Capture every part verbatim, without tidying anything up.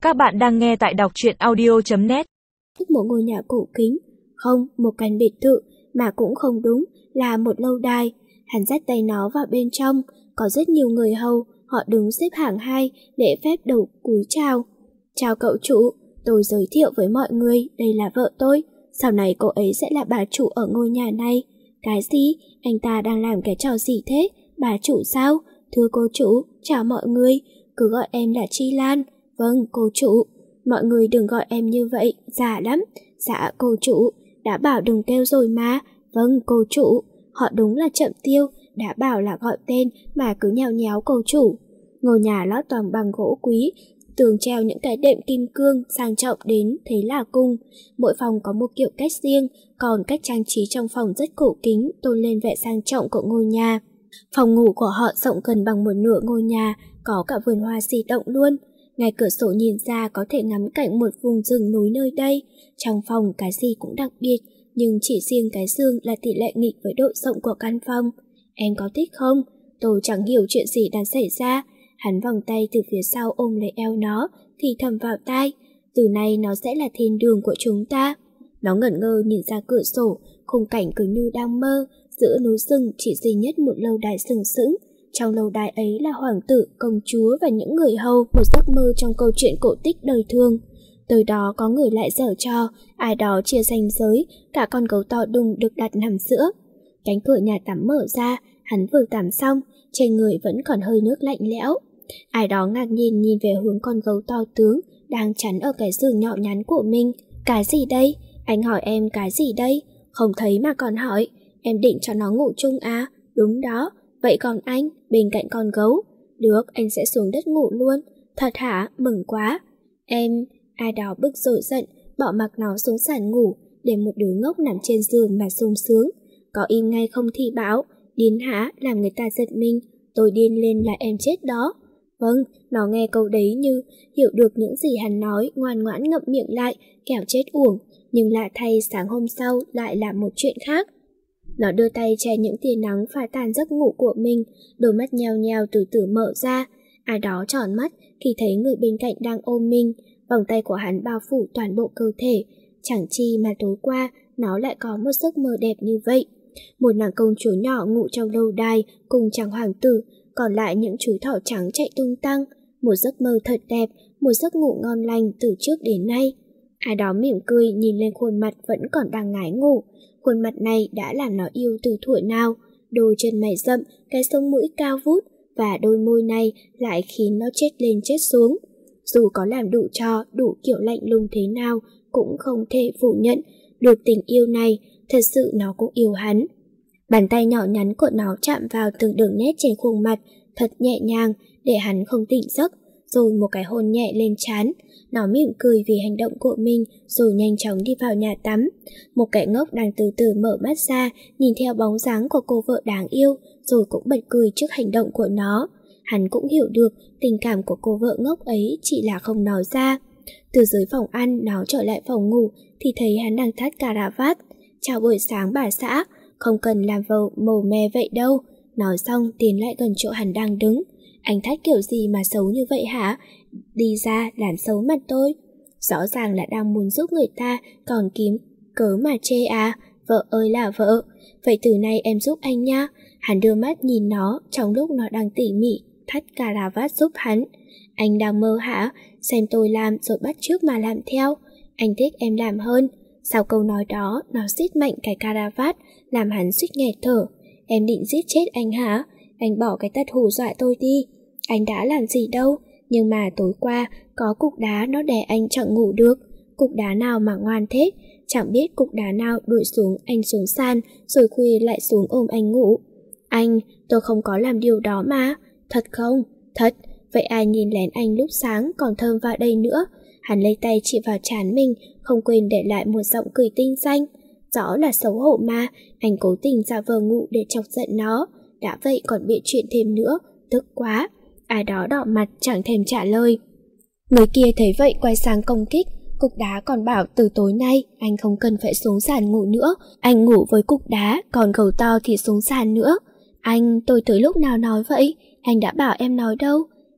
Các bạn đang nghe tại đọc truyện audio chấm net. Thích một ngôi nhà cổ kính, không một căn biệt thự, mà cũng không đúng là một lâu đài. Hắn dắt tay nó vào bên trong, có rất nhiều người hầu, họ đứng xếp hàng hai, lễ phép đầu cúi chào. Chào cậu chủ, tôi giới thiệu với mọi người, đây là vợ tôi, sau này cô ấy sẽ là bà chủ ở ngôi nhà này. Cái gì? Anh ta đang làm cái trò gì thế? Bà chủ sao? Thưa cô chủ, chào mọi người, cứ gọi em là Chi Lan. Vâng, cô chủ. Mọi người đừng gọi em như vậy, già lắm. Dạ, cô chủ, đã bảo đừng kêu rồi mà. Vâng, cô chủ. Họ đúng là chậm tiêu, đã bảo là gọi tên mà cứ nhào nháo cô chủ. Ngôi nhà lót toàn bằng gỗ quý, tường treo những cái đệm kim cương sang trọng đến thế là cùng. Mỗi phòng có một kiểu cách riêng, còn cách trang trí trong phòng rất cổ kính, tôn lên vẻ sang trọng của ngôi nhà. Phòng ngủ của họ rộng gần bằng một nửa ngôi nhà, có cả vườn hoa di động luôn. Ngay cửa sổ nhìn ra có thể ngắm cảnh một vùng rừng núi nơi đây. Trong phòng cái gì cũng đặc biệt, nhưng chỉ riêng cái giường là tỷ lệ nghịch với độ rộng của căn phòng. Em có thích không? Tôi chẳng hiểu chuyện gì đang xảy ra. Hắn vòng tay từ phía sau ôm lấy eo nó, thì thầm vào tai. Từ nay nó sẽ là thiên đường của chúng ta. Nó ngẩn ngơ nhìn ra cửa sổ, khung cảnh cứ như đang mơ. Giữa núi rừng chỉ duy nhất một lâu đài sừng sững. Trong lâu đài ấy là hoàng tử, công chúa và những người hầu, một giấc mơ trong câu chuyện cổ tích đời thường. Từ đó có người lại giở trò, ai đó chia ranh giới, cả con gấu to đùng được đặt nằm giữa. Cánh cửa nhà tắm mở ra, hắn vừa tắm xong, trên người vẫn còn hơi nước lạnh lẽo. Ai đó ngạc nhiên nhìn về hướng con gấu to tướng đang chắn ở cái giường nhỏ nhắn của mình. Cái gì đây? Anh hỏi em cái gì đây? Không thấy mà còn hỏi. Em định cho nó ngủ chung à? Đúng đó. Vậy còn anh, bên cạnh con gấu? Được, anh sẽ xuống đất ngủ luôn. Thật hả? Mừng quá. Em... Ai đó bực dội giận, bỏ mặc nó xuống sàn ngủ, để một đứa ngốc nằm trên giường mà sung sướng. Có im ngay không thì báo. Điên hả? Làm người ta giật mình. Tôi điên lên là em chết đó. Vâng, nó nghe câu đấy như hiểu được những gì hắn nói, ngoan ngoãn ngậm miệng lại, kẻo chết uổng. Nhưng lạ thay sáng hôm sau lại là một chuyện khác. Nó đưa tay che những tia nắng phá tan giấc ngủ của mình, đôi mắt nheo nheo từ từ mở ra. Ai đó tròn mắt khi thấy người bên cạnh đang ôm mình, vòng tay của hắn bao phủ toàn bộ cơ thể. Chẳng chi mà tối qua nó lại có một giấc mơ đẹp như vậy. Một nàng công chúa nhỏ ngủ trong lâu đài cùng chàng hoàng tử, còn lại những chú thỏ trắng chạy tung tăng. Một giấc mơ thật đẹp, một giấc ngủ ngon lành từ trước đến nay. Ai đó mỉm cười nhìn lên khuôn mặt vẫn còn đang ngái ngủ. Khuôn mặt này đã làm nó yêu từ thuở nào. Đôi chân mày rậm, cái sống mũi cao vút, và đôi môi này lại khiến nó chết lên chết xuống. Dù có làm đủ trò, đủ kiểu lạnh lùng thế nào, cũng không thể phủ nhận được tình yêu này. Thật sự nó cũng yêu hắn. Bàn tay nhỏ nhắn của nó chạm vào từng đường nét trên khuôn mặt, thật nhẹ nhàng để hắn không tỉnh giấc. Rồi một cái hôn nhẹ lên trán. Nó mỉm cười vì hành động của mình, rồi nhanh chóng đi vào nhà tắm. Một kẻ ngốc đang từ từ mở mắt ra, nhìn theo bóng dáng của cô vợ đáng yêu, rồi cũng bật cười trước hành động của nó. Hắn cũng hiểu được tình cảm của cô vợ ngốc ấy chỉ là không nói ra. Từ dưới phòng ăn, nó trở lại phòng ngủ thì thấy hắn đang thắt cà rà vát. Chào buổi sáng bà xã, không cần làm vầu màu me vậy đâu. Nói xong tiến lại gần chỗ hắn đang đứng. Anh thắt kiểu gì mà xấu như vậy hả? Đi ra làm xấu mặt tôi. Rõ ràng là đang muốn giúp người ta, còn kiếm cớ mà chê à? Vợ ơi là vợ. Vậy từ nay em giúp anh nha. Hắn đưa mắt nhìn nó trong lúc nó đang tỉ mỉ thắt cà rà vát giúp hắn. Anh đang mơ hả? Xem tôi làm rồi bắt chước mà làm theo. Anh thích em làm hơn. Sau câu nói đó, nó siết mạnh cái cà rà vát, làm hắn suýt nghẹt thở. Em định giết chết anh hả? Anh bỏ cái tật hù dọa tôi đi. Anh đã làm gì đâu. Nhưng mà tối qua có cục đá nó đè anh chẳng ngủ được. Cục đá nào mà ngoan thế? Chẳng biết cục đá nào đuổi xuống anh xuống sàn, rồi khuya lại xuống ôm anh ngủ. Anh, tôi không có làm điều đó mà. Thật không? Thật. Vậy ai nhìn lén anh lúc sáng còn thơm vào đây nữa? Hắn lấy tay chỉ vào trán mình, không quên để lại một giọng cười tinh xanh. Rõ là xấu hổ mà. Anh cố tình giả vờ ngủ để chọc giận nó. Đã vậy còn bịa chuyện thêm nữa. Tức quá. Ai đó đỏ mặt chẳng thèm trả lời. Người kia thấy vậy quay sang công kích. Cục đá còn bảo từ tối nay anh không cần phải xuống sàn ngủ nữa. Anh ngủ với cục đá, còn gấu to thì xuống sàn nữa. Anh, tôi tới lúc nào nói vậy? Anh đã bảo em nói đâu.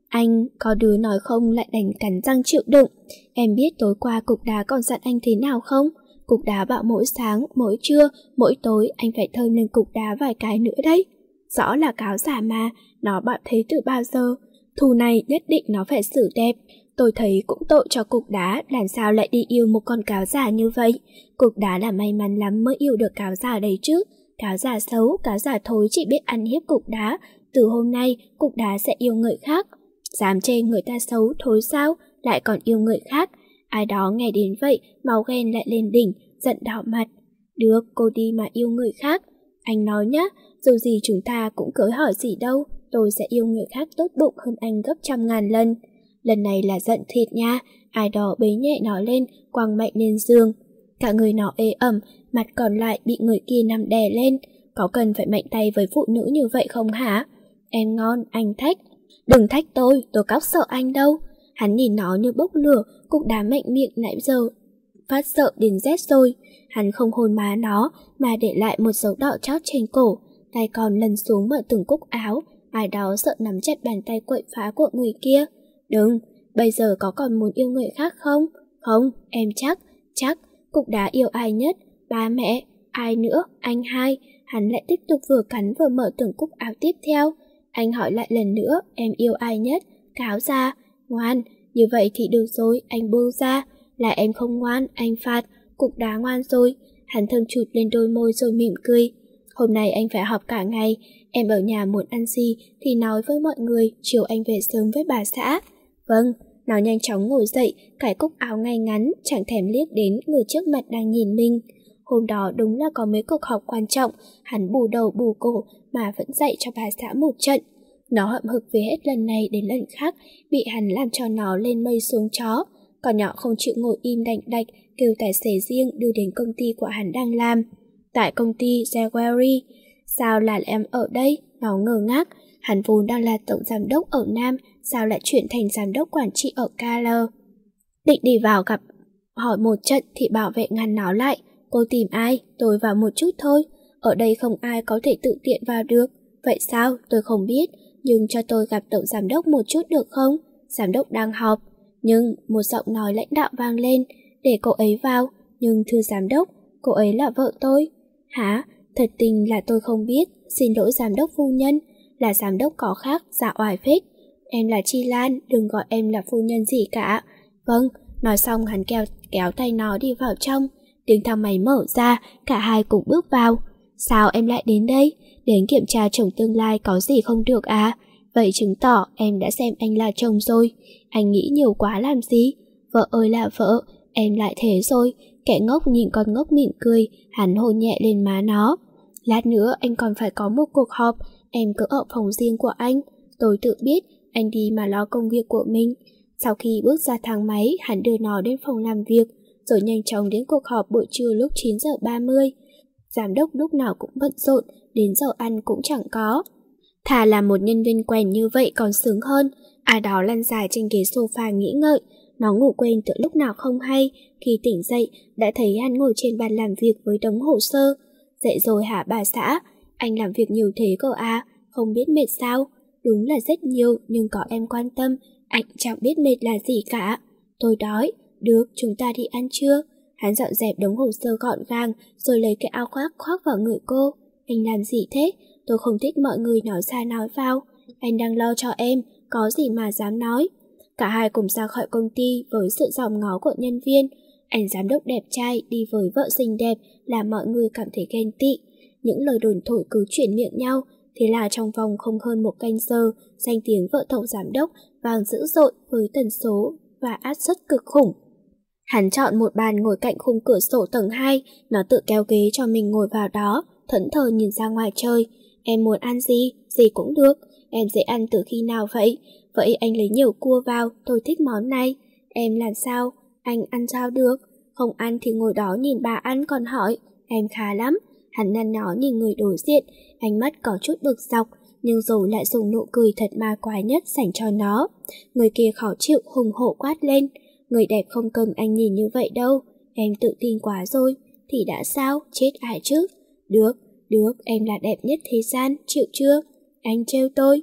Anh, có đứa nói không lại đành cắn răng chịu đựng. Em biết tối qua cục đá còn dặn anh thế nào không? Cục đá bảo mỗi sáng, mỗi trưa, mỗi tối anh phải thơm lên cục đá vài cái nữa đấy. Rõ là cáo giả mà, nó bảo thế từ bao giờ. Thù này nhất định nó phải xử đẹp. Tôi thấy cũng tội cho cục đá, làm sao lại đi yêu một con cáo giả như vậy. Cục đá là may mắn lắm mới yêu được cáo giả đấy chứ. Cáo giả xấu, cáo giả thối chỉ biết ăn hiếp cục đá. Từ hôm nay, cục đá sẽ yêu người khác. Dám chê người ta xấu thối sao, lại còn yêu người khác. Ai đó nghe đến vậy, máu ghen lại lên đỉnh, giận đỏ mặt. Được, cô đi mà yêu người khác. Anh nói nhá, dù gì chúng ta cũng cưới hỏi gì đâu, tôi sẽ yêu người khác tốt bụng hơn anh gấp trăm ngàn lần. Lần này là giận thiệt nha, ai đó bế nhẹ nó lên, quăng mạnh lên giường. Cả người nó ê ẩm, mặt còn lại bị người kia nằm đè lên. Có cần phải mạnh tay với phụ nữ như vậy không hả? Em ngon, anh thách. Đừng thách tôi, tôi cóc sợ anh đâu. Hắn nhìn nó như bốc lửa, cục đá mạnh miệng nãy giờ phát sợ đến rét rồi. Hắn không hôn má nó, mà để lại một dấu đỏ chót trên cổ. Tay còn lần xuống mở từng cúc áo. Ai đó sợ nắm chặt bàn tay quậy phá của người kia. Đừng, bây giờ có còn muốn yêu người khác không? Không, em chắc, chắc. Cục đá yêu ai nhất? Ba mẹ. Ai nữa? Anh hai. Hắn lại tiếp tục vừa cắn vừa mở từng cúc áo tiếp theo. Anh hỏi lại lần nữa, em yêu ai nhất? Cáo ra. Ngoan, như vậy thì được rồi, anh buông ra. Là em không ngoan, anh phạt. Cục đá ngoan rồi. Hắn thơm chụt lên đôi môi rồi mỉm cười. Hôm nay anh phải học cả ngày. Em ở nhà muốn ăn gì thì nói với mọi người, chiều anh về sớm với bà xã. Vâng. Nó nhanh chóng ngồi dậy, cài cúc áo ngay ngắn, chẳng thèm liếc đến người trước mặt đang nhìn mình. Hôm đó đúng là có mấy cuộc họp quan trọng, hắn bù đầu bù cổ mà vẫn dạy cho bà xã một trận. Nó hậm hực vì hết lần này đến lần khác, bị hắn làm cho nó lên mây xuống chó. Còn nhỏ không chịu ngồi im đành đạch, kêu tài xế riêng đưa đến công ty của hắn đang làm. Tại công ty Jaguari. Sao là em ở đây? Nó ngơ ngác. Hắn vốn đang là tổng giám đốc ở Nam, sao lại chuyển thành giám đốc quản trị ở Color? Định đi vào gặp hỏi một trận thì bảo vệ ngăn nó lại. Cô tìm ai? Tôi vào một chút thôi. Ở đây không ai có thể tự tiện vào được. Vậy sao? Tôi không biết. Nhưng cho tôi gặp tổng giám đốc một chút được không? Giám đốc đang họp. Nhưng một giọng nói lãnh đạo vang lên. Để cô ấy vào. Nhưng thưa giám đốc, cô ấy là vợ tôi. Hả? Thật tình là tôi không biết. Xin lỗi giám đốc phu nhân. Là giám đốc có khác, dạ oải phết. Em là Chi Lan, đừng gọi em là phu nhân gì cả. Vâng. Nói xong hắn kéo, kéo tay nó đi vào trong. Tiếng thang máy mở ra, cả hai cùng bước vào. Sao em lại đến đây? Đến kiểm tra chồng tương lai có gì không được à? Vậy chứng tỏ em đã xem anh là chồng rồi. Anh nghĩ nhiều quá làm gì? Vợ ơi là vợ, em lại thế rồi. Kẻ ngốc nhìn con ngốc mỉm cười, hắn hôn nhẹ lên má nó. Lát nữa anh còn phải có một cuộc họp, em cứ ở phòng riêng của anh. Tôi tự biết, anh đi mà lo công việc của mình. Sau khi bước ra thang máy, hắn đưa nó đến phòng làm việc, rồi nhanh chóng đến cuộc họp buổi trưa lúc chín giờ ba mươi. Giám đốc lúc nào cũng bận rộn, đến giờ ăn cũng chẳng có. Thà là một nhân viên quen như vậy còn sướng hơn. Ai đó lăn dài trên ghế sofa nghĩ ngợi. Nó ngủ quên từ lúc nào không hay. Khi tỉnh dậy, đã thấy hắn ngồi trên bàn làm việc với đống hồ sơ. Dậy rồi hả bà xã? Anh làm việc nhiều thế cơ à? Không biết mệt sao? Đúng là rất nhiều, nhưng có em quan tâm, anh chẳng biết mệt là gì cả. Tôi đói. Được, chúng ta đi ăn trưa. Hắn dọn dẹp đống hồ sơ gọn gàng, rồi lấy cái áo khoác khoác vào người cô. Anh làm gì thế? Tôi không thích mọi người nói ra nói vào. Anh đang lo cho em, có gì mà dám nói. Cả hai cùng ra khỏi công ty với sự dòm ngó của nhân viên. Anh giám đốc đẹp trai đi với vợ xinh đẹp làm mọi người cảm thấy ghen tị. Những lời đồn thổi cứ chuyển miệng nhau. Thế là trong vòng không hơn một canh giờ, danh tiếng vợ tổng giám đốc vang dữ dội với tần số và áp suất cực khủng. Hắn chọn một bàn ngồi cạnh khung cửa sổ tầng hai, nó tự kéo ghế cho mình ngồi vào đó, thẫn thờ nhìn ra ngoài trời. Em muốn ăn gì? Gì cũng được. Em dễ ăn từ khi nào vậy? Vậy anh lấy nhiều cua vào, tôi thích món này. Em làm sao? Anh ăn sao được? Không ăn thì ngồi đó nhìn bà ăn còn hỏi. Em khá lắm. Hắn nhăn nhó nhìn người đối diện, ánh mắt có chút bực dọc, nhưng rồi lại dùng nụ cười thật ma quái nhất dành cho nó. Người kia khó chịu hùng hổ quát lên. Người đẹp không cần anh nhìn như vậy đâu. Em tự tin quá rồi. Thì đã sao? Chết ai chứ? Được, được, em là đẹp nhất thế gian, chịu chưa? Anh trêu tôi.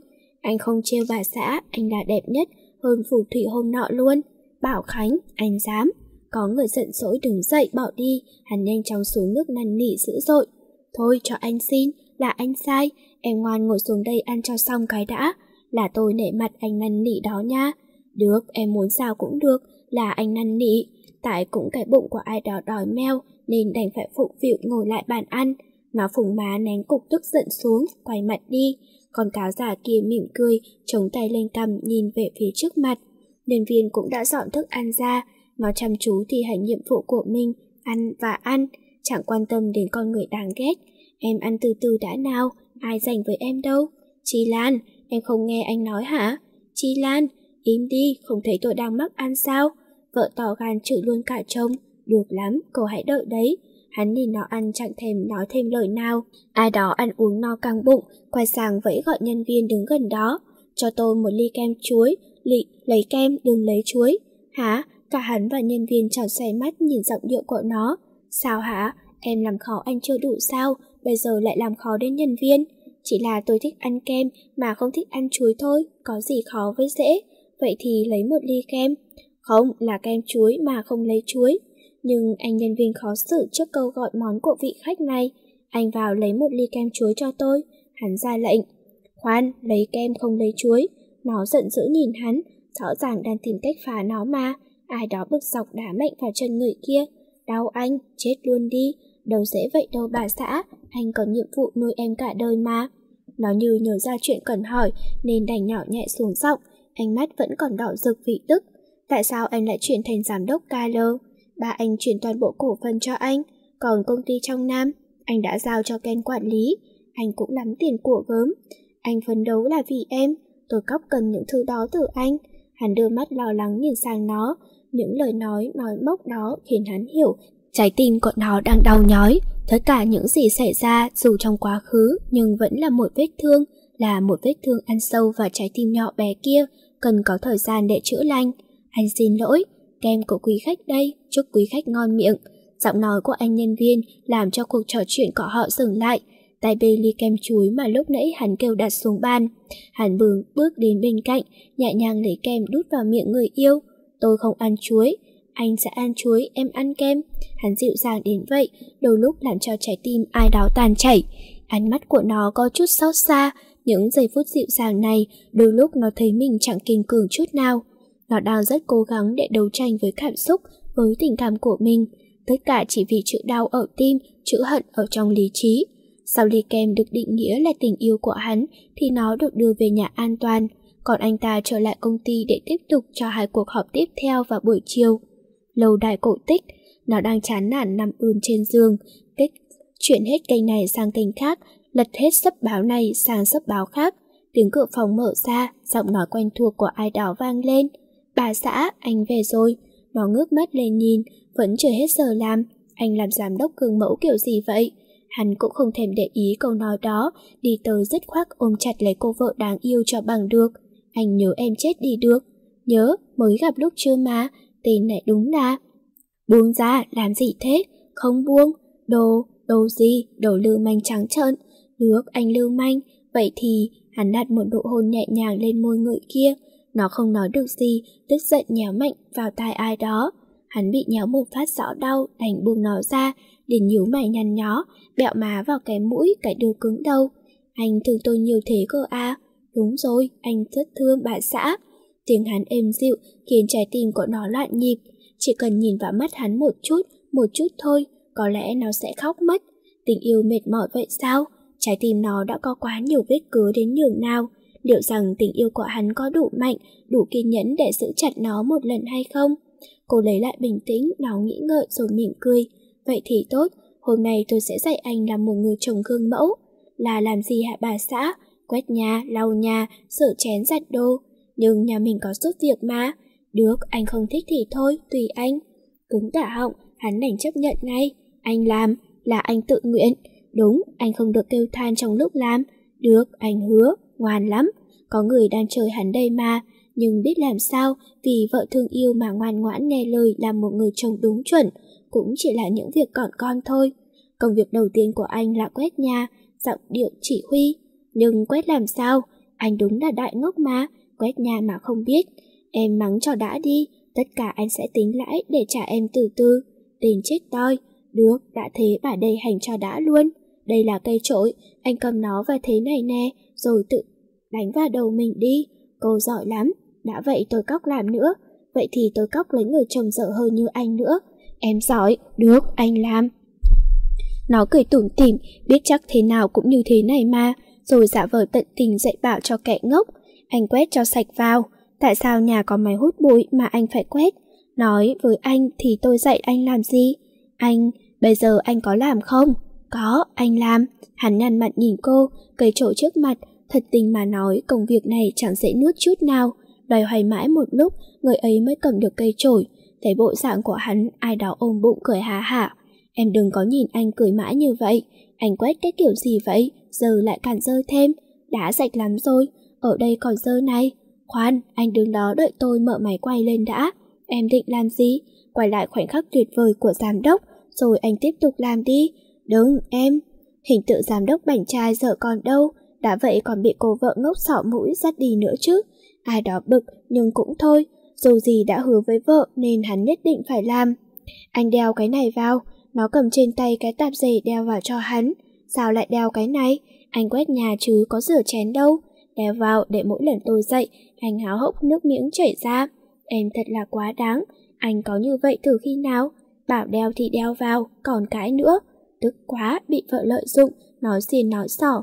Anh không trêu bà xã, anh là đẹp nhất, hơn phù thủy hôm nọ luôn. Bảo Khánh, anh dám. Có người giận dỗi đứng dậy bỏ đi, hắn nhanh chóng xuống nước năn nỉ dữ dội. Thôi cho anh xin, là anh sai, em ngoan ngồi xuống đây ăn cho xong cái đã. Là tôi nể mặt anh năn nỉ đó nha. Được, em muốn sao cũng được, là anh năn nỉ. Tại cũng cái bụng của ai đó đói meo nên đành phải phụng phịu ngồi lại bàn ăn. Nó phùng má nén cục tức giận xuống, quay mặt đi. Con cáo già kia mỉm cười, chống tay lên cằm nhìn về phía trước mặt. Nhân viên cũng đã dọn thức ăn ra, nó chăm chú thi hành nhiệm vụ của mình, ăn và ăn, chẳng quan tâm đến con người đáng ghét. Em ăn từ từ đã nào, ai rảnh với em đâu. Chi Lan, em không nghe anh nói hả? Chi Lan, im đi, không thấy tôi đang mắc ăn sao? Vợ tỏ gan chửi luôn cả chồng. Được lắm, cô hãy đợi đấy. Hắn nhìn nó ăn chẳng thèm nói thêm lời nào. Ai đó ăn uống no căng bụng, quay sang vẫy gọi nhân viên đứng gần đó. Cho tôi một ly kem chuối. Lị, lấy kem, đừng lấy chuối. Hả? Cả hắn và nhân viên tròn xoay mắt nhìn giọng điệu của nó. Sao hả? Em làm khó anh chưa đủ sao? Bây giờ lại làm khó đến nhân viên. Chỉ là tôi thích ăn kem mà không thích ăn chuối thôi. Có gì khó với dễ. Vậy thì lấy một ly kem. Không, là kem chuối mà không lấy chuối. Nhưng anh nhân viên khó xử trước câu gọi món của vị khách này. Anh vào lấy một ly kem chuối cho tôi. Hắn ra lệnh. Khoan, lấy kem không lấy chuối. Nó giận dữ nhìn hắn, rõ ràng đang tìm cách phá nó mà. Ai đó bực dọc đá mạnh vào chân người kia. Đau anh, chết luôn đi. Đâu dễ vậy đâu bà xã, anh có nhiệm vụ nuôi em cả đời mà. Nó như nhớ ra chuyện cần hỏi nên đành nhỏ nhẹ xuống giọng. Ánh mắt vẫn còn đỏ rực vì tức. Tại sao anh lại chuyển thành giám đốc ca lờ? Ba anh chuyển toàn bộ cổ phần cho anh. Còn công ty trong Nam, anh đã giao cho Ken quản lý. Anh cũng lắm tiền của gớm. Anh phấn đấu là vì em. Tôi cóc cần những thứ đó từ anh. Hắn đưa mắt lo lắng nhìn sang nó. Những lời nói nói móc đó khiến hắn hiểu trái tim của nó đang đau nhói. Tất cả những gì xảy ra dù trong quá khứ nhưng vẫn là một vết thương, là một vết thương ăn sâu vào trái tim nhỏ bé kia, cần có thời gian để chữa lành. Anh xin lỗi, kem của quý khách đây, chúc quý khách ngon miệng. Giọng nói của anh nhân viên làm cho cuộc trò chuyện của họ dừng lại. Tay bê ly kem chuối mà lúc nãy hắn kêu đặt xuống bàn. Hắn bướng bước đến bên cạnh, nhẹ nhàng lấy kem đút vào miệng người yêu. Tôi không ăn chuối. Anh sẽ ăn chuối, em ăn kem. Hắn dịu dàng đến vậy, đôi lúc làm cho trái tim ai đó tan chảy. Ánh mắt của nó có chút xót xa. Những giây phút dịu dàng này, đôi lúc nó thấy mình chẳng kiên cường chút nào. Nó đang rất cố gắng để đấu tranh với cảm xúc, với tình cảm của mình. Tất cả chỉ vì chữ đau ở tim, chữ hận ở trong lý trí. Sau ly kem được định nghĩa là tình yêu của hắn, thì nó được đưa về nhà an toàn. Còn anh ta trở lại công ty để tiếp tục cho hai cuộc họp tiếp theo vào buổi chiều. Lâu đài cổ tích, nó đang chán nản nằm ươn trên giường, kích chuyển hết kênh này sang kênh khác, lật hết sấp báo này sang sấp báo khác. Tiếng cửa phòng mở ra, giọng nói quen thuộc của ai đó vang lên. Bà xã, anh về rồi. Nó ngước mắt lên nhìn, vẫn chưa hết giờ làm. Anh làm giám đốc gương mẫu kiểu gì vậy? Hắn cũng không thèm để ý câu nói đó, đi tới dứt khoát ôm chặt lấy cô vợ đáng yêu cho bằng được. Anh nhớ em chết đi được. Nhớ, mới gặp lúc chưa mà, tên này đúng là... Buông ra, làm gì thế? Không buông. Đồ, đồ gì? Đồ lưu manh trắng trợn. Được, anh lưu manh. Vậy thì, hắn đặt một nụ hôn nhẹ nhàng lên môi người kia. Nó không nói được gì, tức giận nhéo mạnh vào tai ai đó. Hắn bị nhéo một phát rõ đau, đành buông nó ra, liền nhíu mày nhăn nhó, bẹo má vào cái mũi, cái đuôi cứng đầu. Anh thương tôi nhiều thế cơ à? Đúng rồi, anh rất thương bà xã. Tiếng hắn êm dịu khiến trái tim của nó loạn nhịp. Chỉ cần nhìn vào mắt hắn một chút, một chút thôi, có lẽ nó sẽ khóc mất. Tình yêu mệt mỏi vậy sao? Trái tim nó đã có quá nhiều vết cứa đến nhường nào. Liệu rằng tình yêu của hắn có đủ mạnh, đủ kiên nhẫn để giữ chặt nó một lần hay không? Cô lấy lại bình tĩnh, nó nghĩ ngợi rồi mỉm cười. Vậy thì tốt, hôm nay tôi sẽ dạy anh làm một người chồng gương mẫu. Là làm gì hả bà xã? Quét nhà, lau nhà, rửa chén giặt đồ. Nhưng nhà mình có giúp việc mà. Được, anh không thích thì thôi, tùy anh. Cứng cả họng, hắn đành chấp nhận ngay. Anh làm, là anh tự nguyện. Đúng, anh không được kêu than trong lúc làm. Được, anh hứa, ngoan lắm. Có người đang chờ hắn đây mà. Nhưng biết làm sao, vì vợ thương yêu mà ngoan ngoãn nghe lời làm một người chồng đúng chuẩn, cũng chỉ là những việc còn con thôi. Công việc đầu tiên của anh là quét nhà, giọng điệu chỉ huy. Nhưng quét làm sao? anh đúng là đại ngốc mà, quét nhà mà không biết. Em mắng cho đã đi, tất cả anh sẽ tính lãi để trả em từ từ. Tên chết toi. Được, đã thế bà đây hành cho đã luôn. Đây là cây trội, anh cầm nó vào thế này nè, rồi tự đánh vào đầu mình đi. Cô giỏi lắm, đã vậy tôi cóc làm nữa. Vậy thì tôi cóc lấy người chồng dở hơi như anh nữa. Em giỏi, được, anh làm. Nó cười tủm tỉm, biết chắc thế nào cũng như thế này mà, rồi giả vờ tận tình dạy bảo cho kẻ ngốc. Anh quét cho sạch vào. Tại sao nhà có máy hút bụi mà anh phải quét? Nói với anh thì tôi dạy anh làm gì? Anh, bây giờ anh có làm không? Có, anh làm. Hắn nhăn mặt nhìn cô, cây trội trước mặt. Thật tình mà nói, công việc này chẳng dễ nuốt chút nào. Loay hoay mãi một lúc, người ấy mới cầm được cây trổi. Thấy bộ dạng của hắn, ai đó ôm bụng cười há hả. Em đừng có nhìn anh cười mãi như vậy. Anh quét cái kiểu gì vậy? Giờ lại càng dơ thêm. Đã sạch lắm rồi, ở đây còn dơ này. Khoan, anh đứng đó đợi tôi mở máy quay lên đã. Em định làm gì? Quay lại khoảnh khắc tuyệt vời của giám đốc, rồi anh tiếp tục làm đi. Đừng, em. Hình tượng giám đốc bảnh trai giờ còn đâu, đã vậy còn bị cô vợ ngốc sọ mũi dắt đi nữa chứ. Ai đó bực, nhưng cũng thôi. Dù gì đã hứa với vợ nên hắn nhất định phải làm. Anh đeo cái này vào. Nó cầm trên tay cái tạp dề đeo vào cho hắn. Sao lại đeo cái này? Anh quét nhà chứ có rửa chén đâu. Đeo vào để mỗi lần tôi dậy, anh háo hốc nước miếng chảy ra. Em thật là quá đáng. Anh có như vậy từ khi nào? Bảo đeo thì đeo vào, còn cái nữa. Tức quá, bị vợ lợi dụng, nói xiên nói xỏ.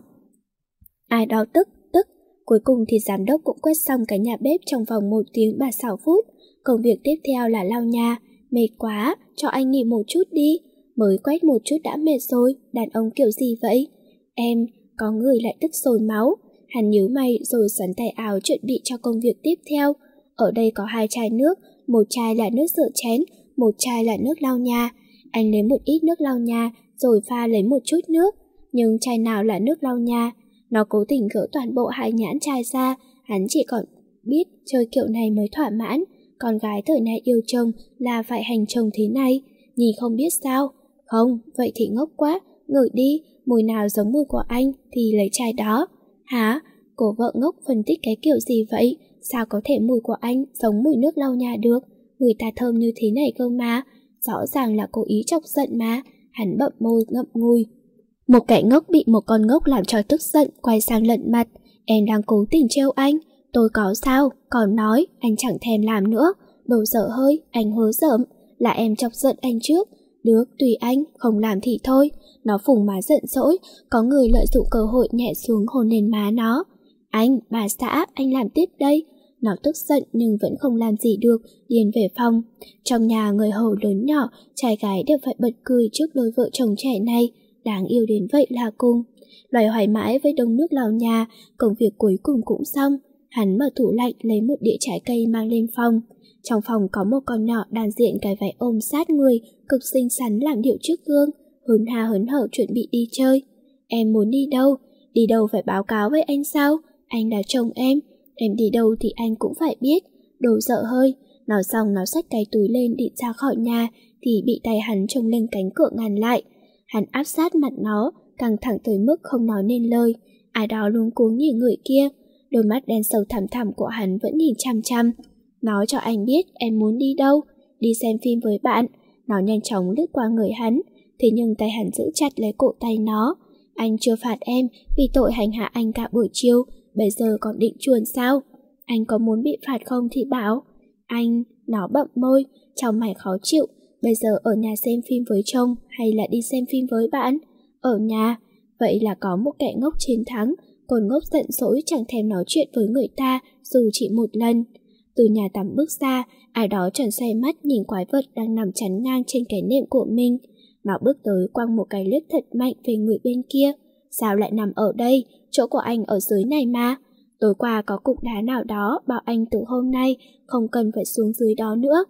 Ai đó tức, tức. Cuối cùng thì giám đốc cũng quét xong cái nhà bếp trong vòng một tiếng ba sáu phút. Công việc tiếp theo là lau nhà. Mệt quá, cho anh nghỉ một chút đi. Mới quét một chút đã mệt rồi, đàn ông kiểu gì vậy? Em, có người lại tức sôi máu. Hắn nhíu mày rồi sắn tay áo chuẩn bị cho công việc tiếp theo. Ở đây có hai chai nước, một chai là nước rửa chén, một chai là nước lau nhà. Anh lấy một ít nước lau nhà rồi pha lấy một chút nước. Nhưng chai nào là nước lau nhà? Nó cố tình gỡ toàn bộ hai nhãn chai ra. Hắn chỉ còn biết chơi kiểu này mới thỏa mãn. Con gái thời nay yêu chồng là phải hành chồng thế này. Nhìn không biết sao? Không, vậy thì ngốc quá. Ngửi đi, mùi nào giống mùi của anh thì lấy chai đó. Hả? Cô vợ ngốc phân tích cái kiểu gì vậy? Sao có thể mùi của anh giống mùi nước lau nhà được? Người ta thơm như thế này cơ mà. Rõ ràng là cố ý chọc giận mà. Hắn bậm môi ngậm ngùi. Một kẻ ngốc bị một con ngốc làm cho tức giận, quay sang lận mặt. Em đang cố tình trêu anh. Tôi có sao? Còn nói, anh chẳng thèm làm nữa. Đồ dở hơi, anh hớ dởm. Là em chọc giận anh trước. Được, tùy anh, không làm thì thôi. Nó phùng má giận dỗi, có người lợi dụng cơ hội nhẹ xuống hôn lên má nó. Anh, bà xã, anh làm tiếp đây. Nó tức giận nhưng vẫn không làm gì được, điên về phòng. Trong nhà người hầu lớn nhỏ, trai gái đều phải bật cười trước đôi vợ chồng trẻ này. Đáng yêu đến vậy là cùng. Loay hoay mãi với đống nước lau nhà, công việc cuối cùng cũng xong. Hắn mở tủ lạnh lấy một đĩa trái cây mang lên phòng. Trong phòng có một con nhỏ đàn diện cái váy ôm sát người, cực xinh xắn làm điệu trước gương, hớn ha hớn hở chuẩn bị đi chơi. Em muốn đi đâu? Đi đâu phải báo cáo với anh sao? Anh là chồng em. Em đi đâu thì anh cũng phải biết. Đồ dở hơi. Nói xong nó xách cái túi lên định ra khỏi nhà thì bị tay hắn trông lên cánh cửa ngăn lại. Hắn áp sát mặt nó, căng thẳng tới mức không nói nên lời. Ai đó luống cuống nhìn người kia. Đôi mắt đen sâu thẳm thẳm của hắn vẫn nhìn chăm chăm. Nói cho anh biết em muốn đi đâu. Đi xem phim với bạn. Nó nhanh chóng lướt qua người hắn. Thế nhưng tay hắn giữ chặt lấy cổ tay nó. Anh chưa phạt em vì tội hành hạ anh cả buổi chiều. Bây giờ còn định chuồn sao? Anh có muốn bị phạt không thì bảo. Anh, nó bậm môi, trong mày khó chịu. Bây giờ ở nhà xem phim với chồng hay là đi xem phim với bạn? Ở nhà. Vậy là có một kẻ ngốc chiến thắng. Còn ngốc giận dỗi chẳng thèm nói chuyện với người ta dù chỉ một lần. Từ nhà tắm bước ra, ai đó tròn xoay mắt nhìn quái vật đang nằm chắn ngang trên cái nệm của mình. Nó bước tới quăng một cái liếc thật mạnh về người bên kia. Sao lại nằm ở đây? Chỗ của anh ở dưới này mà. Tối qua có cục đá nào đó bảo anh từ hôm nay không cần phải xuống dưới đó nữa.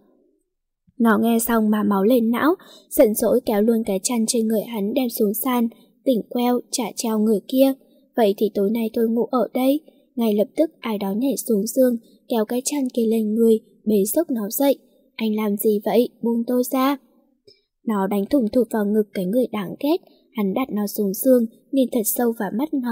Nó nghe xong mà máu lên não, giận dỗi kéo luôn cái chăn trên người hắn đem xuống sàn, tỉnh queo trả treo người kia. Vậy thì tối nay tôi ngủ ở đây. Ngay lập tức ai đó nhảy xuống giường, kéo cái chăn kia lên người, bế xốc nó dậy. Anh làm gì vậy? Buông tôi ra. Nó đánh thủng thụt vào ngực cái người đáng ghét. Hắn đặt nó xuống giường, nhìn thật sâu vào mắt nó.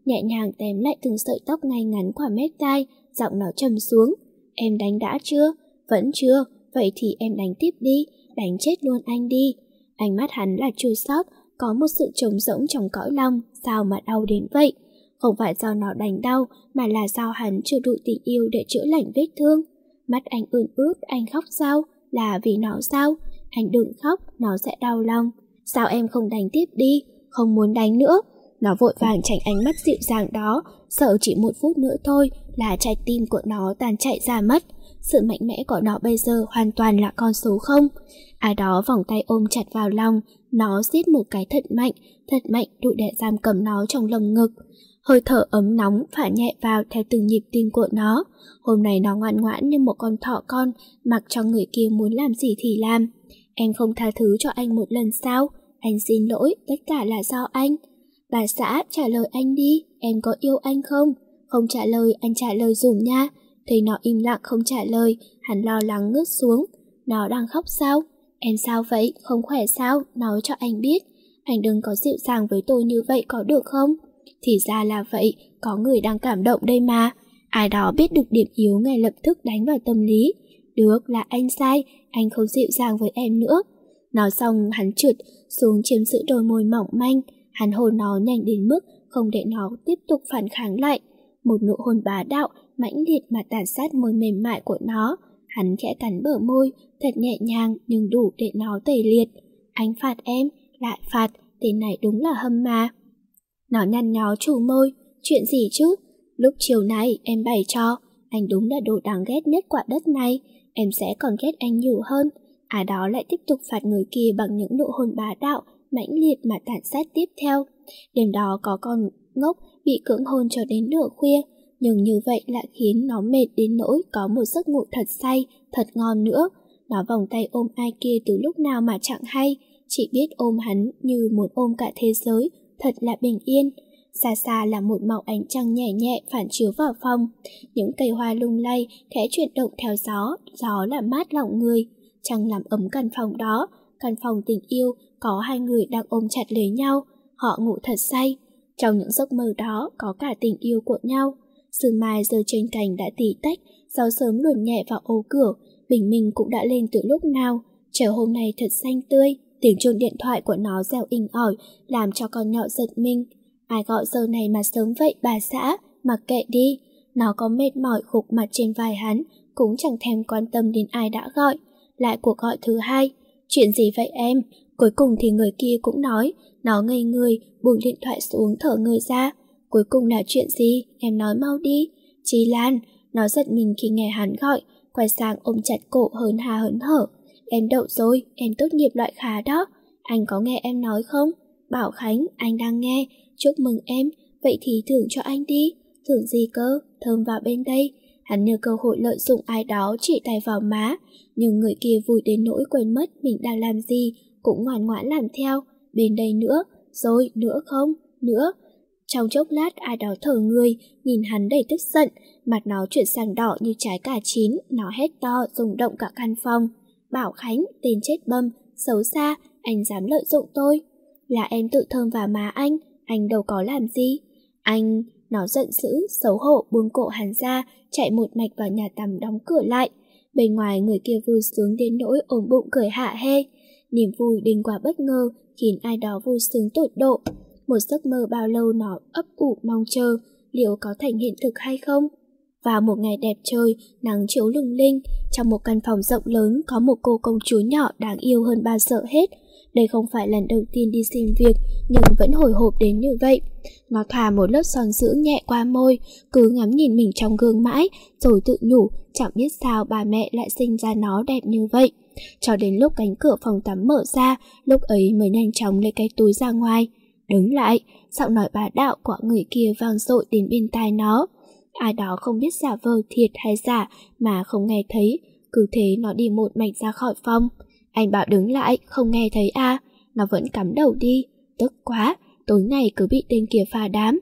nhẹ nhàng tém lại từng sợi tóc ngay ngắn qua mép tai, giọng nó trầm xuống. Em đánh đã chưa? Vẫn chưa, vậy thì em đánh tiếp đi, đánh chết luôn anh đi. Ánh mắt hắn là chua xót, có một sự trống rỗng trong cõi lòng, sao mà đau đến vậy? Không phải do nó đánh đau, mà là do hắn chưa đủ tình yêu để chữa lành vết thương. Mắt anh ươn ướt, anh khóc sao? Là vì nó sao? Anh đừng khóc, nó sẽ đau lòng. Sao em không đánh tiếp đi? Không muốn đánh nữa. Nó vội vàng tránh ánh mắt dịu dàng đó, sợ chỉ một phút nữa thôi là trái tim của nó tan chạy ra mất. Sự mạnh mẽ của nó bây giờ hoàn toàn là con số không. Ai đó vòng tay ôm chặt vào lòng, nó siết một cái thật mạnh, thật mạnh đủ để giam cầm nó trong lồng ngực. Hơi thở ấm nóng phả nhẹ vào theo từng nhịp tim của nó. Hôm nay nó ngoan ngoãn như một con thỏ con, mặc cho người kia muốn làm gì thì làm. Em không tha thứ cho anh một lần sao? Anh xin lỗi, tất cả là do anh. Bà xã, trả lời anh đi, em có yêu anh không? Không trả lời, anh trả lời dùm nha. Thấy nó im lặng không trả lời, hắn lo lắng ngước xuống. Nó đang khóc sao? Em sao vậy? Không khỏe sao? Nói cho anh biết. Anh đừng có dịu dàng với tôi như vậy có được không? Thì ra là vậy, có người đang cảm động đây mà. Ai đó biết được điểm yếu ngay lập tức đánh vào tâm lý. Được, là anh sai, anh không dịu dàng với em nữa. Nói xong hắn trượt xuống chiếm giữ đôi môi mỏng manh. Hắn hôn nó nhanh đến mức không để nó tiếp tục phản kháng lại. Một nụ hôn bá đạo, mãnh liệt mà tàn sát môi mềm mại của nó. Hắn khẽ cắn bờ môi, thật nhẹ nhàng nhưng đủ để nó tê liệt. Anh phạt em, lại phạt, tên này đúng là hâm mà. Nó nhăn nhó trù môi, chuyện gì chứ? Lúc chiều nay em bày cho, anh đúng là đồ đáng ghét nhất quả đất này, em sẽ còn ghét anh nhiều hơn. Ai đó lại tiếp tục phạt người kia bằng những nụ hôn bá đạo, mãnh liệt mà tàn sát tiếp theo. Đêm đó có con ngốc bị cưỡng hôn cho đến nửa khuya, nhưng như vậy lại khiến nó mệt đến nỗi có một giấc ngủ thật say, thật ngon nữa. Nó vòng tay ôm ai kia từ lúc nào mà chẳng hay, chỉ biết ôm hắn như muốn ôm cả thế giới, thật là bình yên. Xa xa là một màu ánh trăng nhẹ nhẹ phản chiếu vào phòng, những cây hoa lung lay khẽ chuyển động theo gió, gió làm mát lòng người. Trăng làm ấm căn phòng đó, căn phòng tình yêu, có hai người đang ôm chặt lấy nhau, họ ngủ thật say. Trong những giấc mơ đó có cả tình yêu của nhau. Sương mai rơi trên cành đã tì tách, gió sớm luồn nhẹ vào ô cửa, bình minh cũng đã lên từ lúc nào. Trời hôm nay thật xanh tươi, tiếng chuông điện thoại của nó reo inh ỏi, làm cho con nhỏ giật mình. Ai gọi giờ này mà sớm vậy bà xã, mặc kệ đi. Nó có mệt mỏi gục mặt trên vai hắn, cũng chẳng thèm quan tâm đến ai đã gọi. Lại cuộc gọi thứ hai. Chuyện gì vậy em? Cuối cùng thì người kia cũng nói. Nó ngây người, buông điện thoại xuống thở người ra. Cuối cùng là chuyện gì? Em nói mau đi. Chi Lan. Nó giật mình khi nghe hắn gọi, quay sang ôm chặt cổ hớn há hớn hở. Em đậu rồi, em tốt nghiệp loại khá đó. Anh có nghe em nói không? Bảo Khánh, anh đang nghe. Chúc mừng em, vậy thì thưởng cho anh đi. Thưởng gì cơ? Thơm vào bên đây. Hắn nhờ cơ hội lợi dụng ai đó chỉ tay vào má, nhưng người kia vui đến nỗi quên mất mình đang làm gì, cũng ngoan ngoãn làm theo. Bên đây nữa, rồi nữa không, nữa. Trong chốc lát ai đó thở người, nhìn hắn đầy tức giận, mặt nó chuyển sang đỏ như trái cà chín, nó hét to rung động cả căn phòng. Bảo Khánh, tên chết bầm, xấu xa, anh dám lợi dụng tôi. Là em tự thơm vào má anh, anh đâu có làm gì. Anh... Nó giận dữ, xấu hổ buông cổ hắn ra, chạy một mạch vào nhà tắm đóng cửa lại. Bên ngoài người kia vui sướng đến nỗi ôm bụng cười hạ hê. Niềm vui đến quá bất ngờ khiến ai đó vui sướng tột độ. Một giấc mơ bao lâu nó ấp ủ mong chờ, liệu có thành hiện thực hay không? Vào một ngày đẹp trời, nắng chiếu lung linh, trong một căn phòng rộng lớn có một cô công chúa nhỏ đáng yêu hơn bao giờ hết. Đây không phải lần đầu tiên đi xin việc, nhưng vẫn hồi hộp đến như vậy. Nó thoa một lớp son dưỡng nhẹ qua môi, cứ ngắm nhìn mình trong gương mãi, rồi tự nhủ chẳng biết sao bà mẹ lại sinh ra nó đẹp như vậy. Cho đến lúc cánh cửa phòng tắm mở ra, lúc ấy mới nhanh chóng lấy cái túi ra ngoài. Đứng lại, giọng nói bá đạo của người kia vang dội đến bên tai nó. Ai đó không biết giả vờ thiệt hay giả mà không nghe thấy, cứ thế nó đi một mạch ra khỏi phòng. Anh bảo đứng lại, không nghe thấy à? Nó vẫn cắm đầu đi. Tức quá, tối ngày cứ bị tên kia phá đám.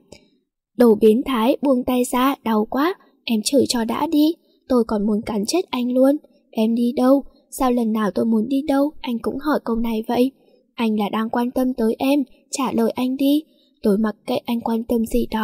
Đồ biến thái, buông tay ra, đau quá. Em chửi cho đã đi, tôi còn muốn cắn chết anh luôn. Em đi đâu? Sao lần nào tôi muốn đi đâu anh cũng hỏi câu này vậy? Anh là đang quan tâm tới em, trả lời anh đi. Tôi mặc kệ anh quan tâm gì đó,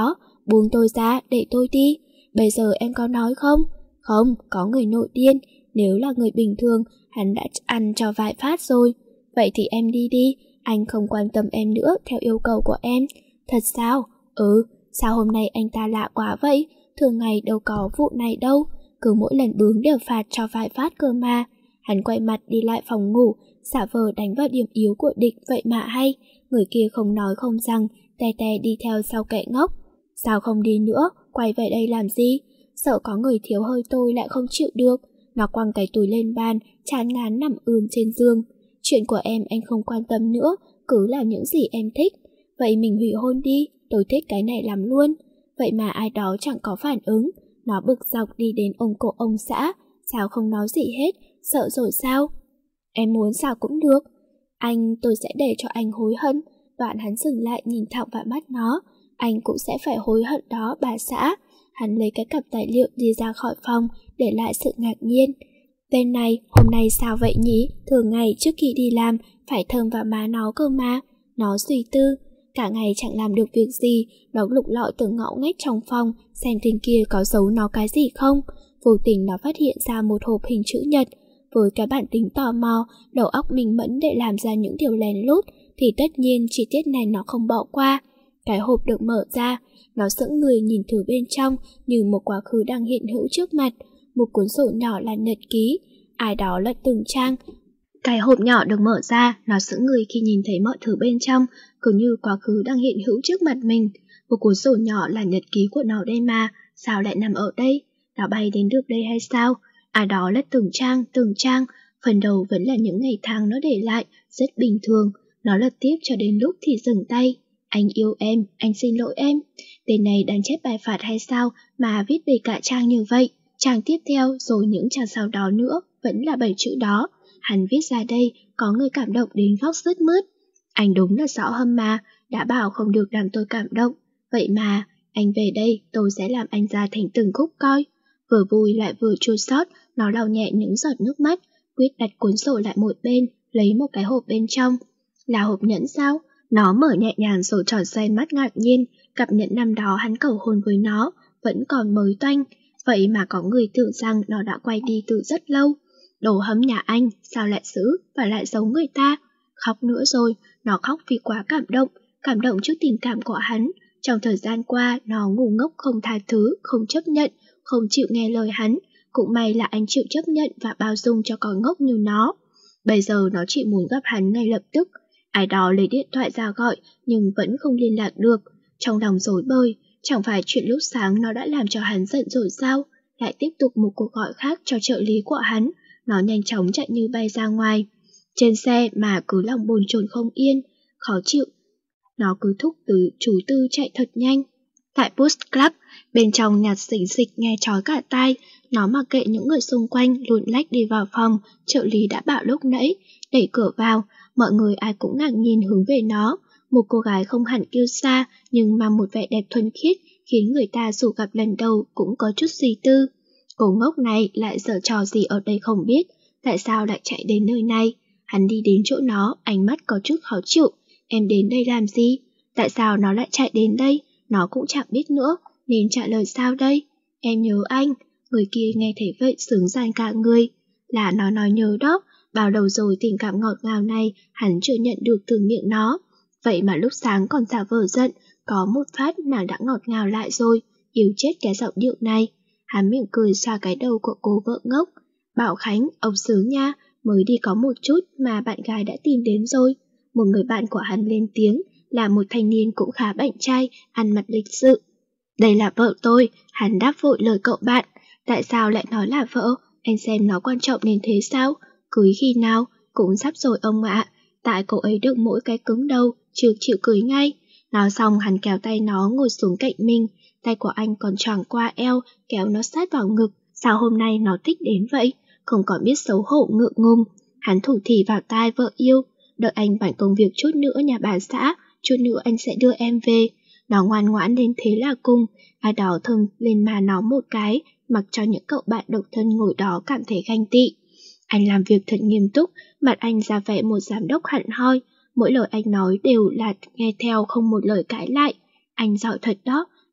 buông tôi ra, để tôi đi. Bây giờ em có nói không? Không, có người nổi điên. Nếu là người bình thường, hắn đã ăn cho vài phát rồi. Vậy thì em đi đi, anh không quan tâm em nữa theo yêu cầu của em. Thật sao? Ừ, sao hôm nay anh ta lạ quá vậy? Thường ngày đâu có vụ này đâu. Cứ mỗi lần bướng đều phạt cho vài phát cơ mà. Hắn quay mặt đi lại phòng ngủ, xả vờ đánh vào điểm yếu của địch vậy mà hay. Người kia không nói không rằng, tè tè đi theo sau kẻ ngốc. Sao không đi nữa, quay về đây làm gì? Sợ có người thiếu hơi tôi lại không chịu được. Nó quăng cái túi lên bàn, chán ngán nằm ươn trên giường. Chuyện của em anh không quan tâm nữa, cứ làm những gì em thích. Vậy mình hủy hôn đi, tôi thích cái này lắm luôn. Vậy mà ai đó chẳng có phản ứng. Nó bực dọc đi đến ôm cổ ông xã. Sao không nói gì hết, sợ rồi sao? Em muốn sao cũng được. Anh, tôi sẽ để cho anh hối hận. Đoạn hắn dừng lại nhìn thẳng vào mắt nó. Anh cũng sẽ phải hối hận đó bà xã. Hắn lấy cái cặp tài liệu đi ra khỏi phòng, để lại sự ngạc nhiên. Tên này, hôm nay sao vậy nhỉ? Thường ngày trước khi đi làm, phải thơm vào má nó cơ mà. Nó suy tư, cả ngày chẳng làm được việc gì. Nó lục lọi từ ngõ ngách trong phòng, xem tên kia có giấu nó cái gì không. Vô tình nó phát hiện ra một hộp hình chữ nhật. Với cái bản tính tò mò, đầu óc minh mẫn để làm ra những điều lén lút, thì tất nhiên chi tiết này nó không bỏ qua. Cái hộp được mở ra, nó sững người nhìn thứ bên trong như một quá khứ đang hiện hữu trước mặt. Một cuốn sổ nhỏ là nhật ký, ai đó lật từng trang. Cái hộp nhỏ được mở ra, nó sững người khi nhìn thấy mọi thứ bên trong, cứ như quá khứ đang hiện hữu trước mặt mình. Một cuốn sổ nhỏ là nhật ký của nó đây mà, sao lại nằm ở đây? Nó bay đến được đây hay sao? Ai đó lật từng trang, từng trang, phần đầu vẫn là những ngày tháng nó để lại, rất bình thường. Nó lật tiếp cho đến lúc thì dừng tay. Anh yêu em, anh xin lỗi em. Tên này đang chép bài phạt hay sao mà viết đầy cả trang như vậy? Trang tiếp theo rồi những trang sau đó nữa vẫn là bảy chữ đó. Hắn viết ra đây, có người cảm động đến khóc sướt mướt. Anh đúng là rõ hâm mà, đã bảo không được làm tôi cảm động. Vậy mà, anh về đây tôi sẽ làm anh ra thành từng khúc coi. Vừa vui lại vừa chua xót, nó lau nhẹ những giọt nước mắt, quyết đặt cuốn sổ lại một bên, lấy một cái hộp bên trong. Là hộp nhẫn sao? Nó mở nhẹ nhàng rồi tròn xoay mắt ngạc nhiên, cặp nhẫn năm đó hắn cầu hôn với nó, vẫn còn mới toanh, vậy mà có người tưởng rằng nó đã quay đi từ rất lâu. Đồ hấm nhà anh, sao lại giữ và lại giấu người ta? Khóc nữa rồi, nó khóc vì quá cảm động, cảm động trước tình cảm của hắn. Trong thời gian qua, nó ngu ngốc không tha thứ, không chấp nhận, không chịu nghe lời hắn. Cũng may là anh chịu chấp nhận và bao dung cho con ngốc như nó. Bây giờ nó chỉ muốn gặp hắn ngay lập tức. Ai đó lấy điện thoại ra gọi nhưng vẫn không liên lạc được. Trong lòng rối bời, chẳng phải chuyện lúc sáng nó đã làm cho hắn giận rồi sao? Lại tiếp tục một cuộc gọi khác cho trợ lý của hắn. Nó nhanh chóng chạy như bay ra ngoài. Trên xe mà cứ lòng bồn chồn không yên, khó chịu. Nó cứ thúc từ chú Tư chạy thật nhanh. Tại Boost Club, bên trong nhạc xỉnh xịch nghe chói cả tai. Nó mặc kệ những người xung quanh luồn lách đi vào phòng. Trợ lý đã bảo lúc nãy, đẩy cửa vào. Mọi người ai cũng ngạc nhiên hướng về nó. Một cô gái không hẳn kiêu sa, nhưng mang một vẻ đẹp thuần khiết, khiến người ta dù gặp lần đầu cũng có chút suy tư. Cô ngốc này lại giở trò gì ở đây không biết, tại sao lại chạy đến nơi này? Hắn đi đến chỗ nó, ánh mắt có chút khó chịu. Em đến đây làm gì? Tại sao nó lại chạy đến đây? Nó cũng chẳng biết nữa, nên trả lời sao đây? Em nhớ anh. Người kia nghe thấy vậy sướng ràn cả người. Là nó nói nhớ đó. Bao lâu rồi tình cảm ngọt ngào này hắn chưa nhận được từ miệng nó. Vậy mà lúc sáng còn giả vờ giận, có một phát nàng đã ngọt ngào lại rồi. Yêu chết cái giọng điệu này. Hắn mỉm cười xoa cái đầu của cô vợ ngốc. Bảo Khánh, ông sướng nha, mới đi có một chút mà bạn gái đã tìm đến rồi. Một người bạn của hắn lên tiếng, là một thanh niên cũng khá bảnh trai, ăn mặc lịch sự. Đây là vợ tôi, hắn đáp vội lời cậu bạn. Tại sao lại nói là vợ? Anh xem nó quan trọng đến thế sao? Cưới khi nào? Cũng sắp rồi ông ạ. Tại cậu ấy được mỗi cái cứng đầu, chưa chịu cưới ngay. Nói xong hắn kéo tay nó ngồi xuống cạnh mình. Tay của anh còn choàng qua eo, kéo nó sát vào ngực. Sao hôm nay nó thích đến vậy? Không còn biết xấu hổ ngượng ngùng. Hắn thủ thỉ vào tai vợ yêu. Đợi anh bảnh công việc chút nữa nhà bà xã, chút nữa anh sẽ đưa em về. Nó ngoan ngoãn đến thế là cùng. Ai đó thơm lên má nó một cái, mặc cho những cậu bạn độc thân ngồi đó cảm thấy ganh tị. Anh làm việc thật nghiêm túc, mặt anh ra vẻ một giám đốc hẳn hoi. Mỗi lời anh nói đều là nghe theo, không một lời cãi lại. Anh giỏi thật đó,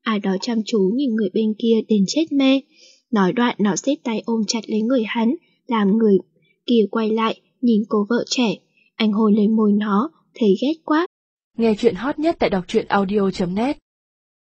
Ai đó chăm chú nhìn người bên kia đến chết mê. Nói đoạn nó xếp tay ôm chặt lấy người hắn, làm người kia quay lại, nhìn cô vợ trẻ. Anh hôn lên môi nó, thấy ghét quá. Nghe chuyện hot nhất tại đọc truyện audio chấm net